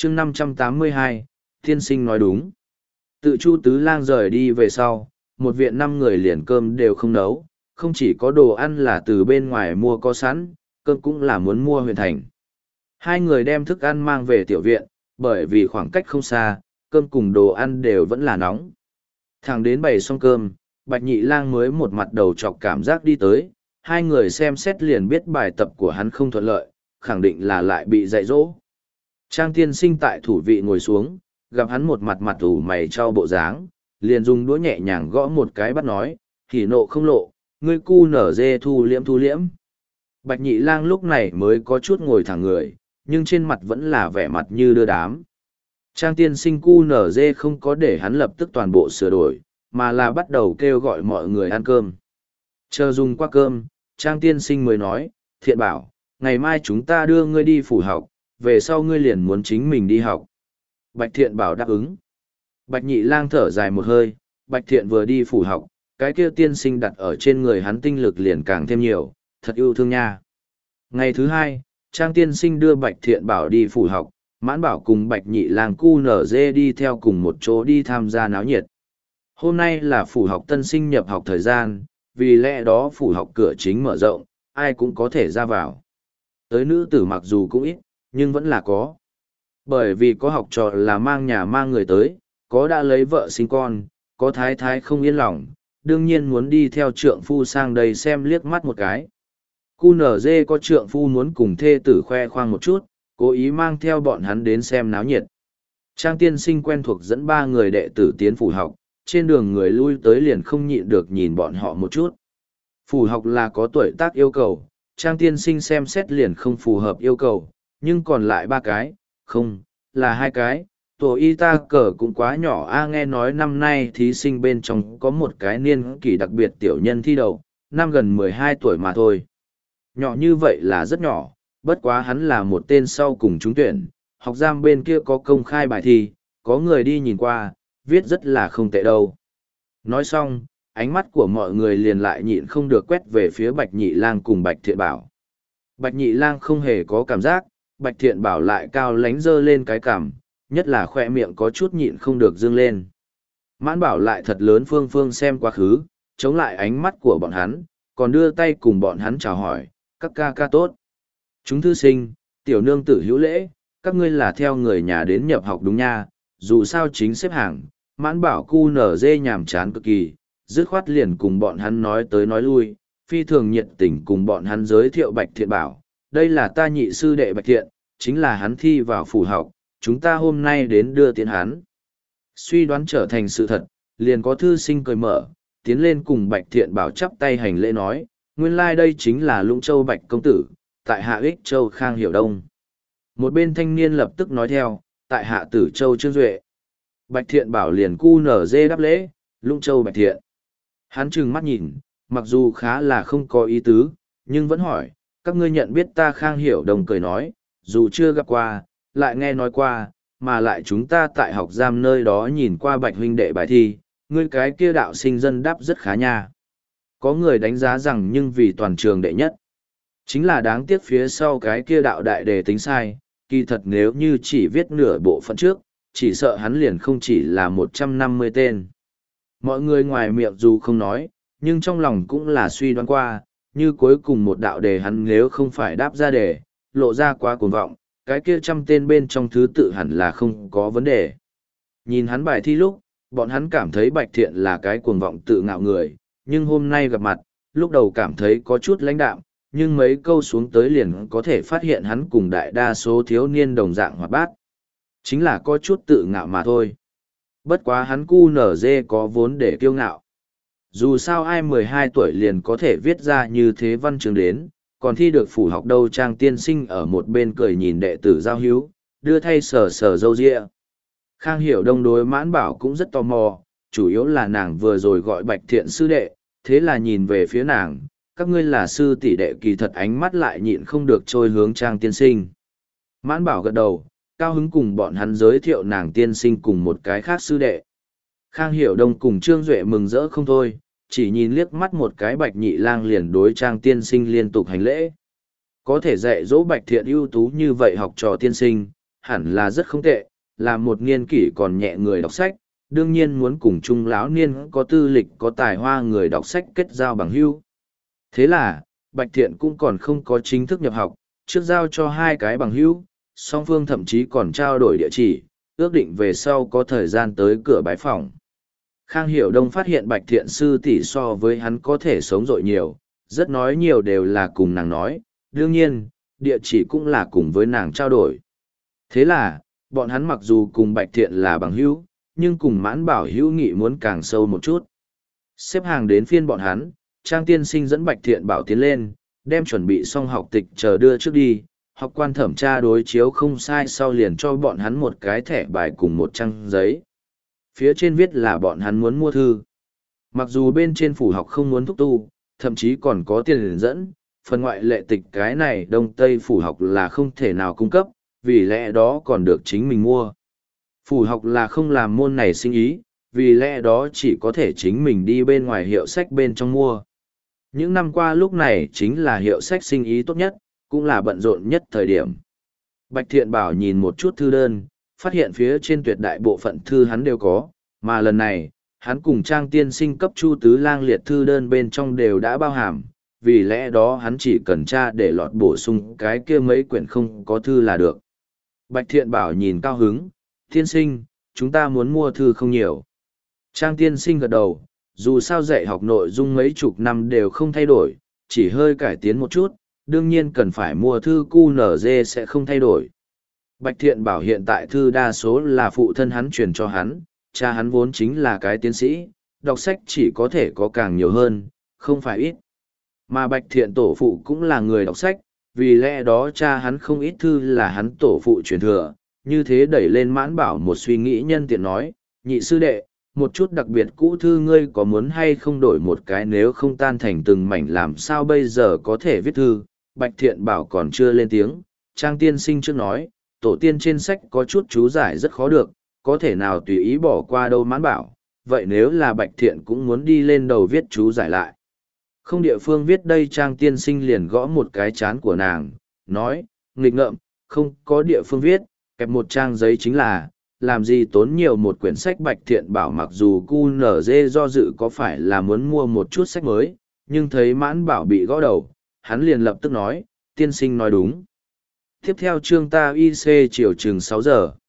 chương 582, tiên sinh nói đúng. Tự Chu Tứ Lang rời đi về sau, một viện 5 người liền cơm đều không nấu, không chỉ có đồ ăn là từ bên ngoài mua có sẵn, cơm cũng là muốn mua huyện thành. Hai người đem thức ăn mang về tiểu viện, bởi vì khoảng cách không xa, cơm cùng đồ ăn đều vẫn là nóng. Thẳng đến bày xong cơm, Bạch Nhị Lang mới một mặt đầu chọc cảm giác đi tới, hai người xem xét liền biết bài tập của hắn không thuận lợi, khẳng định là lại bị dạy dỗ. Trang tiên sinh tại thủ vị ngồi xuống, gặp hắn một mặt mặt ủ mày trao bộ dáng, liền dùng đũa nhẹ nhàng gõ một cái bắt nói, hỉ nộ không lộ, ngươi cu nở dê thu liễm thu liễm. Bạch Nhị Lang lúc này mới có chút ngồi thẳng người, nhưng trên mặt vẫn là vẻ mặt như đưa đám. Trang tiên sinh cu nở dê không có để hắn lập tức toàn bộ sửa đổi, mà là bắt đầu kêu gọi mọi người ăn cơm. Chờ dùng qua cơm, Trang tiên sinh mới nói, Thiện Bảo, ngày mai chúng ta đưa ngươi đi phủ học, về sau ngươi liền muốn chính mình đi học. Bạch Thiện Bảo đáp ứng. Bạch Nhị Lang thở dài một hơi, Bạch Thiện vừa đi phủ học, cái kia tiên sinh đặt ở trên người hắn tinh lực liền càng thêm nhiều, thật yêu thương nha. Ngày thứ hai, Trang tiên sinh đưa Bạch Thiện Bảo đi phủ học, Mãn Bảo cùng Bạch Nhị Lang cu nở dê đi theo cùng một chỗ đi tham gia náo nhiệt. Hôm nay là phủ học tân sinh nhập học thời gian, vì lẽ đó phủ học cửa chính mở rộng, ai cũng có thể ra vào. Tới nữ tử mặc dù cũng ít, nhưng vẫn là có. Bởi vì có học trò là mang nhà mang người tới, có đã lấy vợ sinh con, có thái thái không yên lòng, đương nhiên muốn đi theo trượng phu sang đây xem liếc mắt một cái. QNZ có trượng phu muốn cùng thê tử khoe khoang một chút, cố ý mang theo bọn hắn đến xem náo nhiệt. Trang tiên sinh quen thuộc dẫn 3 người đệ tử tiến phủ học, trên đường người lui tới liền không nhịn được nhìn bọn họ một chút. Phủ học là có tuổi tác yêu cầu, Trang tiên sinh xem xét liền không phù hợp yêu cầu, nhưng còn lại 3 cái, không, là 2 cái. Tổ y ta cờ cũng quá nhỏ nghe nói năm nay thí sinh bên trong có một cái niên kỷ đặc biệt tiểu nhân thi đậu, năm gần 12 tuổi mà thôi. Nhỏ như vậy là rất nhỏ, bất quá hắn là một tên sau cùng trúng tuyển, học giam bên kia có công khai bài thi, có người đi nhìn qua, viết rất là không tệ đâu. Nói xong, ánh mắt của mọi người liền lại nhịn không được quét về phía Bạch Nhị Lang cùng Bạch Thiện Bảo. Bạch Nhị Lang không hề có cảm giác, Bạch Thiện Bảo lại cao lánh dơ lên cái cằm, nhất là khoe miệng có chút nhịn không được dương lên. Mãn Bảo lại thật lớn phương phương xem quá khứ, chống lại ánh mắt của bọn hắn, còn đưa tay cùng bọn hắn chào hỏi, các ca ca tốt. Chúng thư sinh, tiểu nương tử hữu lễ, các ngươi là theo người nhà đến nhập học đúng nha, dù sao chính xếp hàng, Mãn Bảo cu nở dê nhàm chán cực kỳ, dứt khoát liền cùng bọn hắn nói tới nói lui, phi thường nhiệt tình cùng bọn hắn giới thiệu Bạch Thiện Bảo, đây là ta nhị sư đệ Bạch Thiện, chính là hắn thi vào phủ học, chúng ta hôm nay đến đưa tiễn hắn. Suy đoán trở thành sự thật, liền có thư sinh cười mở, tiến lên cùng Bạch Thiện Bảo chắp tay hành lễ nói, nguyên lai đây chính là Lũng Châu Bạch Công Tử, tại hạ Ích Châu Khang Hiểu Đông. Một bên thanh niên lập tức nói theo, tại hạ Tử Châu Trương Duệ. Bạch Thiện Bảo liền cu nở dê đáp lễ, Lũng Châu Bạch Thiện. Hắn trừng mắt nhìn, mặc dù khá là không có ý tứ, nhưng vẫn hỏi, các ngươi nhận biết ta Khang Hiểu Đông cười nói, dù chưa gặp qua, lại nghe nói qua, mà lại chúng ta tại học giam nơi đó nhìn qua Bạch huynh đệ bài thi, ngươi cái kia đạo sinh dân đáp rất khá nha. Có người đánh giá rằng nhưng vì toàn trường đệ nhất. Chính là đáng tiếc phía sau cái kia đạo đại đề tính sai, kỳ thật nếu như chỉ viết nửa bộ phận trước, chỉ sợ hắn liền không chỉ là 150 tên. Mọi người ngoài miệng dù không nói, nhưng trong lòng cũng là suy đoán qua, như cuối cùng một đạo đề hắn nếu không phải đáp ra đề, lộ ra quá cuồng vọng, cái kia 100 tên bên trong thứ tự hẳn là không có vấn đề. Nhìn hắn bài thi lúc, bọn hắn cảm thấy Bạch Thiện là cái cuồng vọng tự ngạo người, nhưng hôm nay gặp mặt, lúc đầu cảm thấy có chút lãnh đạm, nhưng mấy câu xuống tới liền có thể phát hiện hắn cùng đại đa số thiếu niên đồng dạng hoạt bát. Chính là có chút tự ngạo mà thôi. Bất quá hắn cu nở dê có vốn để kiêu ngạo. Dù sao ai 12 tuổi liền có thể viết ra như thế văn chương đến, còn thi được phủ học đâu. Trang tiên sinh ở một bên cười nhìn đệ tử giao hữu, đưa thay sờ sờ râu ria. Khang Hiểu Đông đối Mãn Bảo cũng rất tò mò, chủ yếu là nàng vừa rồi gọi Bạch Thiện sư đệ, thế là nhìn về phía nàng, các ngươi là sư tỷ đệ, kỳ thật ánh mắt lại nhịn không được trôi hướng Trang tiên sinh. Mãn Bảo gật đầu, cao hứng cùng bọn hắn giới thiệu nàng tiên sinh cùng một cái khác sư đệ. Khang Hiểu Đông cùng Trương Duệ mừng rỡ không thôi, chỉ nhìn liếc mắt một cái Bạch Nhị Lang liền đối Trang tiên sinh liên tục hành lễ. Có thể dạy dỗ Bạch Thiện ưu tú như vậy học trò tiên sinh, hẳn là rất không tệ, là một niên kỷ còn nhẹ người đọc sách, đương nhiên muốn cùng chung lão niên có tư lịch có tài hoa người đọc sách kết giao bằng hữu. Thế là, Bạch Thiện cũng còn không có chính thức nhập học, trước giao cho hai cái bằng hữu, song phương thậm chí còn trao đổi địa chỉ, ước định về sau có thời gian tới cửa bái phòng. Khang Hiểu Đông phát hiện Bạch Thiện sư tỷ so với hắn có thể sống dội nhiều, rất nói nhiều đều là cùng nàng nói, đương nhiên, địa chỉ cũng là cùng với nàng trao đổi. Thế là, bọn hắn mặc dù cùng Bạch Thiện là bằng hữu, nhưng cùng Mãn Bảo hữu nghị muốn càng sâu một chút. Xếp hàng đến phiên bọn hắn, Trang tiên sinh dẫn Bạch Thiện Bảo tiến lên, đem chuẩn bị xong học tịch chờ đưa trước đi, học quan thẩm tra đối chiếu không sai sau liền cho bọn hắn một cái thẻ bài cùng một trang giấy. Phía trên viết là bọn hắn muốn mua thư. Mặc dù bên trên phủ học không muốn thúc tu, thậm chí còn có tiền liền dẫn, phần ngoại lệ tịch cái này Đông Tây phủ học là không thể nào cung cấp, vì lẽ đó còn được chính mình mua. Phủ học là không làm môn này sinh ý, vì lẽ đó chỉ có thể chính mình đi bên ngoài hiệu sách bên trong mua. Những năm qua lúc này chính là hiệu sách sinh ý tốt nhất, cũng là bận rộn nhất thời điểm. Bạch Thiện Bảo nhìn một chút thư đơn, phát hiện phía trên tuyệt đại bộ phận thư hắn đều có, mà lần này, hắn cùng Trang tiên sinh cấp Chu Tứ Lang liệt thư đơn bên trong đều đã bao hàm, vì lẽ đó hắn chỉ cần tra để lọt bổ sung cái kia mấy quyển không có thư là được. Bạch Thiện Bảo nhìn cao hứng, tiên sinh, chúng ta muốn mua thư không nhiều. Trang tiên sinh gật đầu, dù sao dạy học nội dung mấy chục năm đều không thay đổi, chỉ hơi cải tiến một chút, đương nhiên cần phải mua thư QNZ sẽ không thay đổi. Bạch Thiện Bảo hiện tại thư đa số là phụ thân hắn truyền cho hắn, cha hắn vốn chính là cái tiến sĩ, đọc sách chỉ có thể có càng nhiều hơn, không phải ít. Mà Bạch Thiện tổ phụ cũng là người đọc sách, vì lẽ đó cha hắn không ít thư là hắn tổ phụ truyền thừa, như thế đẩy lên Mãn Bảo một suy nghĩ nhân tiện nói, nhị sư đệ, một chút đặc biệt cũ thư ngươi có muốn hay không đổi một cái nếu không tan thành từng mảnh làm sao bây giờ có thể viết thư. Bạch Thiện Bảo còn chưa lên tiếng, Trang tiên sinh trước nói, tổ tiên trên sách có chút chú giải rất khó được, có thể nào tùy ý bỏ qua đâu. Mãn Bảo, vậy nếu là Bạch Thiện cũng muốn đi lên đầu viết chú giải lại. Không địa phương viết đây. Trang tiên sinh liền gõ một cái chán của nàng, nói, nghịch ngợm, không có địa phương viết, kẹp một trang giấy chính là, làm gì tốn nhiều một quyển sách. Bạch Thiện Bảo mặc dù QNZ do dự có phải là muốn mua một chút sách mới, nhưng thấy Mãn Bảo bị gõ đầu, hắn liền lập tức nói, tiên sinh nói đúng. Tiếp theo chương ta IC chiều chừng 6 giờ.